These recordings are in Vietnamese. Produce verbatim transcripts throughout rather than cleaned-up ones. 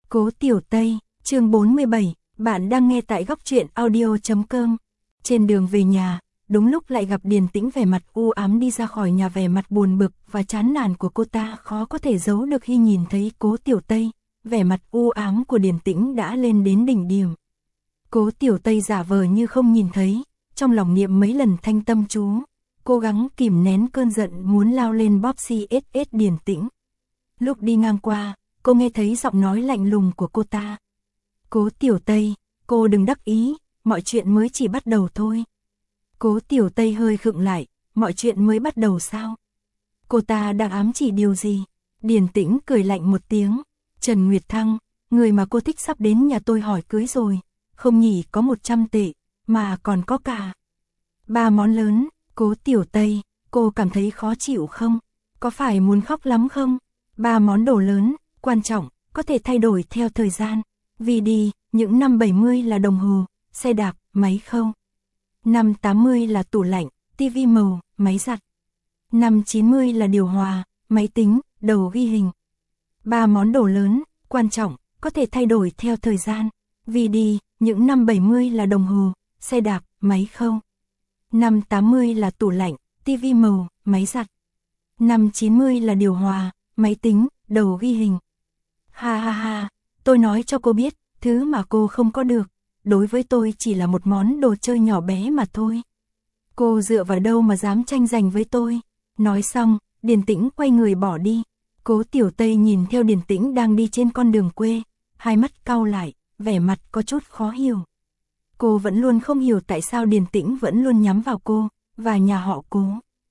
Cố Tiểu Tây, chương bốn mươi bảy, bạn đang nghe tại góc truyện audio chấm com. Trên đường về nhà, đúng lúc lại gặp Điền Tĩnh vẻ mặt u ám đi ra khỏi nhà, vẻ mặt buồn bực và chán nản của cô ta khó có thể giấu được khi nhìn thấy Cố Tiểu Tây, vẻ mặt u ám của Điền Tĩnh đã lên đến đỉnh điểm. Cố Tiểu Tây giả vờ như không nhìn thấy, trong lòng niệm mấy lần thanh tâm chú, cố gắng kìm nén cơn giận muốn lao lên bóp xê ét ét Điền Tĩnh. Lúc đi ngang qua, cô nghe thấy giọng nói lạnh lùng của cô ta. Cố Tiểu Tây, cô đừng đắc ý, mọi chuyện mới chỉ bắt đầu thôi. Cố Tiểu Tây hơi khựng lại, mọi chuyện mới bắt đầu sao? Cô ta đang ám chỉ điều gì? Điền Tĩnh cười lạnh một tiếng. Trần Nguyệt Thăng, người mà cô thích sắp đến nhà tôi hỏi cưới rồi. Không nhỉ, có một trăm tệ, mà còn có cả ba món lớn. Cố Tiểu Tây, cô cảm thấy khó chịu không? Có phải muốn khóc lắm không? Ba món đồ lớn, quan trọng, có thể thay đổi theo thời gian. Vì đi, những năm bảy mươi là đồng hồ, xe đạp, máy khâu. Năm tám mươi là tủ lạnh, tivi màu, máy giặt. Năm chín mươi là điều hòa, máy tính, đầu ghi hình. Ba món đồ lớn, quan trọng, có thể thay đổi theo thời gian. Vì đi, những năm bảy mươi là đồng hồ, xe đạp, máy khâu. Năm tám mươi là tủ lạnh, tivi màu, máy giặt. Năm chín mươi là điều hòa, máy tính, đầu ghi hình. Ha ha ha, tôi nói cho cô biết, thứ mà cô không có được, đối với tôi chỉ là một món đồ chơi nhỏ bé mà thôi. Cô dựa vào đâu mà dám tranh giành với tôi? Nói xong, Điền Tĩnh quay người bỏ đi. Cố Tiểu Tây nhìn theo Điền Tĩnh đang đi trên con đường quê, hai mắt cau lại, vẻ mặt có chút khó hiểu. Cô vẫn luôn không hiểu tại sao Điền Tĩnh vẫn luôn nhắm vào cô, và nhà họ Cố.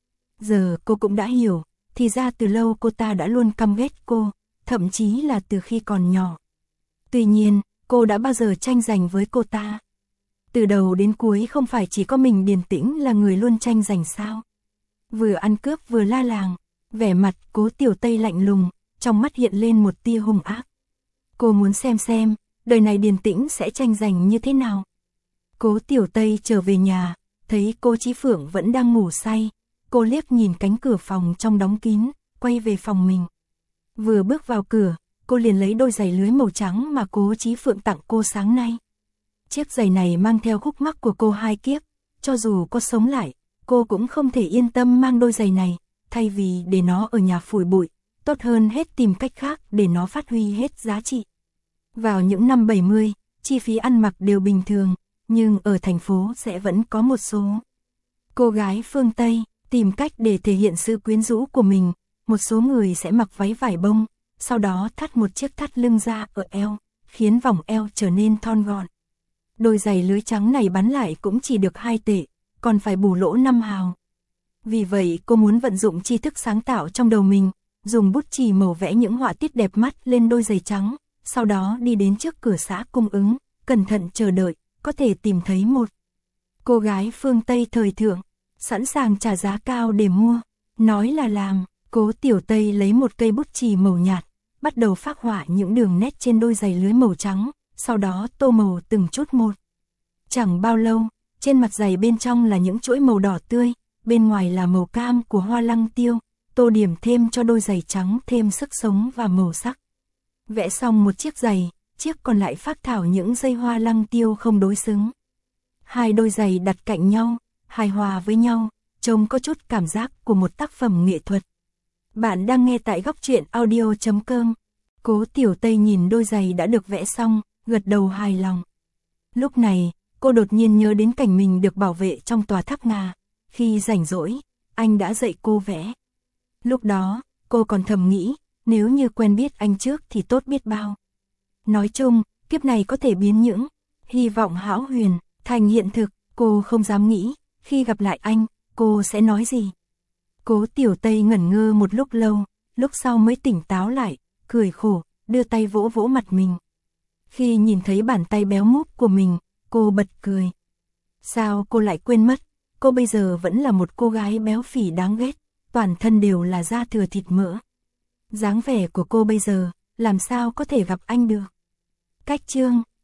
Giờ cô cũng đã hiểu, thì ra từ lâu cô ta đã luôn căm ghét cô, thậm chí là từ khi còn nhỏ. Tuy nhiên, cô đã bao giờ tranh giành với cô ta? Từ đầu đến cuối không phải chỉ có mình Điền Tĩnh là người luôn tranh giành sao? Vừa ăn cướp vừa la làng, vẻ mặt Cố Tiểu Tây lạnh lùng, trong mắt hiện lên một tia hung ác. Cô muốn xem xem, đời này Điền Tĩnh sẽ tranh giành như thế nào? Cố Tiểu Tây trở về nhà, thấy cô Chí Phượng vẫn đang ngủ say. Cô liếc nhìn cánh cửa phòng trong đóng kín, quay về phòng mình. Vừa bước vào cửa, cô liền lấy đôi giày lưới màu trắng mà Cố Chí Phượng tặng cô sáng nay. Chiếc giày này mang theo khúc mắc của cô hai kiếp, cho dù có sống lại, cô cũng không thể yên tâm mang đôi giày này, thay vì để nó ở nhà phủi bụi, tốt hơn hết tìm cách khác để nó phát huy hết giá trị. Vào những năm bảy mươi, chi phí ăn mặc đều bình thường, nhưng ở thành phố sẽ vẫn có một số cô gái phương Tây tìm cách để thể hiện sự quyến rũ của mình. Một số người sẽ mặc váy vải bông, sau đó thắt một chiếc thắt lưng ra ở eo, khiến vòng eo trở nên thon gọn. Đôi giày lưới trắng này bán lại cũng chỉ được hai tệ, còn phải bù lỗ năm hào. Vì vậy cô muốn vận dụng tri thức sáng tạo trong đầu mình, dùng bút chì màu vẽ những họa tiết đẹp mắt lên đôi giày trắng, sau đó đi đến trước cửa xã cung ứng, cẩn thận chờ đợi, có thể tìm thấy một cô gái phương Tây thời thượng, sẵn sàng trả giá cao để mua. Nói là làm, Cố Tiểu Tây lấy một cây bút chì màu nhạt, bắt đầu phác họa những đường nét trên đôi giày lưới màu trắng, sau đó tô màu từng chút một. Chẳng bao lâu, trên mặt giày bên trong là những chuỗi màu đỏ tươi, bên ngoài là màu cam của hoa lăng tiêu, tô điểm thêm cho đôi giày trắng thêm sức sống và màu sắc. Vẽ xong một chiếc giày, chiếc còn lại phác thảo những dây hoa lăng tiêu không đối xứng. Hai đôi giày đặt cạnh nhau, hài hòa với nhau, trông có chút cảm giác của một tác phẩm nghệ thuật. Bạn đang nghe tại góc truyện audio chấm com. Cố Tiểu Tây nhìn đôi giày đã được vẽ xong, gật đầu hài lòng. Lúc này, cô đột nhiên nhớ đến cảnh mình được bảo vệ trong tòa tháp Ngà. Khi rảnh rỗi, anh đã dạy cô vẽ. Lúc đó, cô còn thầm nghĩ, nếu như quen biết anh trước thì tốt biết bao. Nói chung, kiếp này có thể biến những hy vọng hão huyền thành hiện thực. Cô không dám nghĩ, khi gặp lại anh, cô sẽ nói gì. Cố Tiểu Tây ngẩn ngơ một lúc lâu, lúc sau mới tỉnh táo lại, cười khổ, đưa tay vỗ vỗ mặt mình. Khi nhìn thấy bàn tay béo múp của mình, cô bật cười. Sao cô lại quên mất, cô bây giờ vẫn là một cô gái béo phì đáng ghét, toàn thân đều là da thừa thịt mỡ. Dáng vẻ của cô bây giờ, làm sao có thể gặp anh được. Cách chương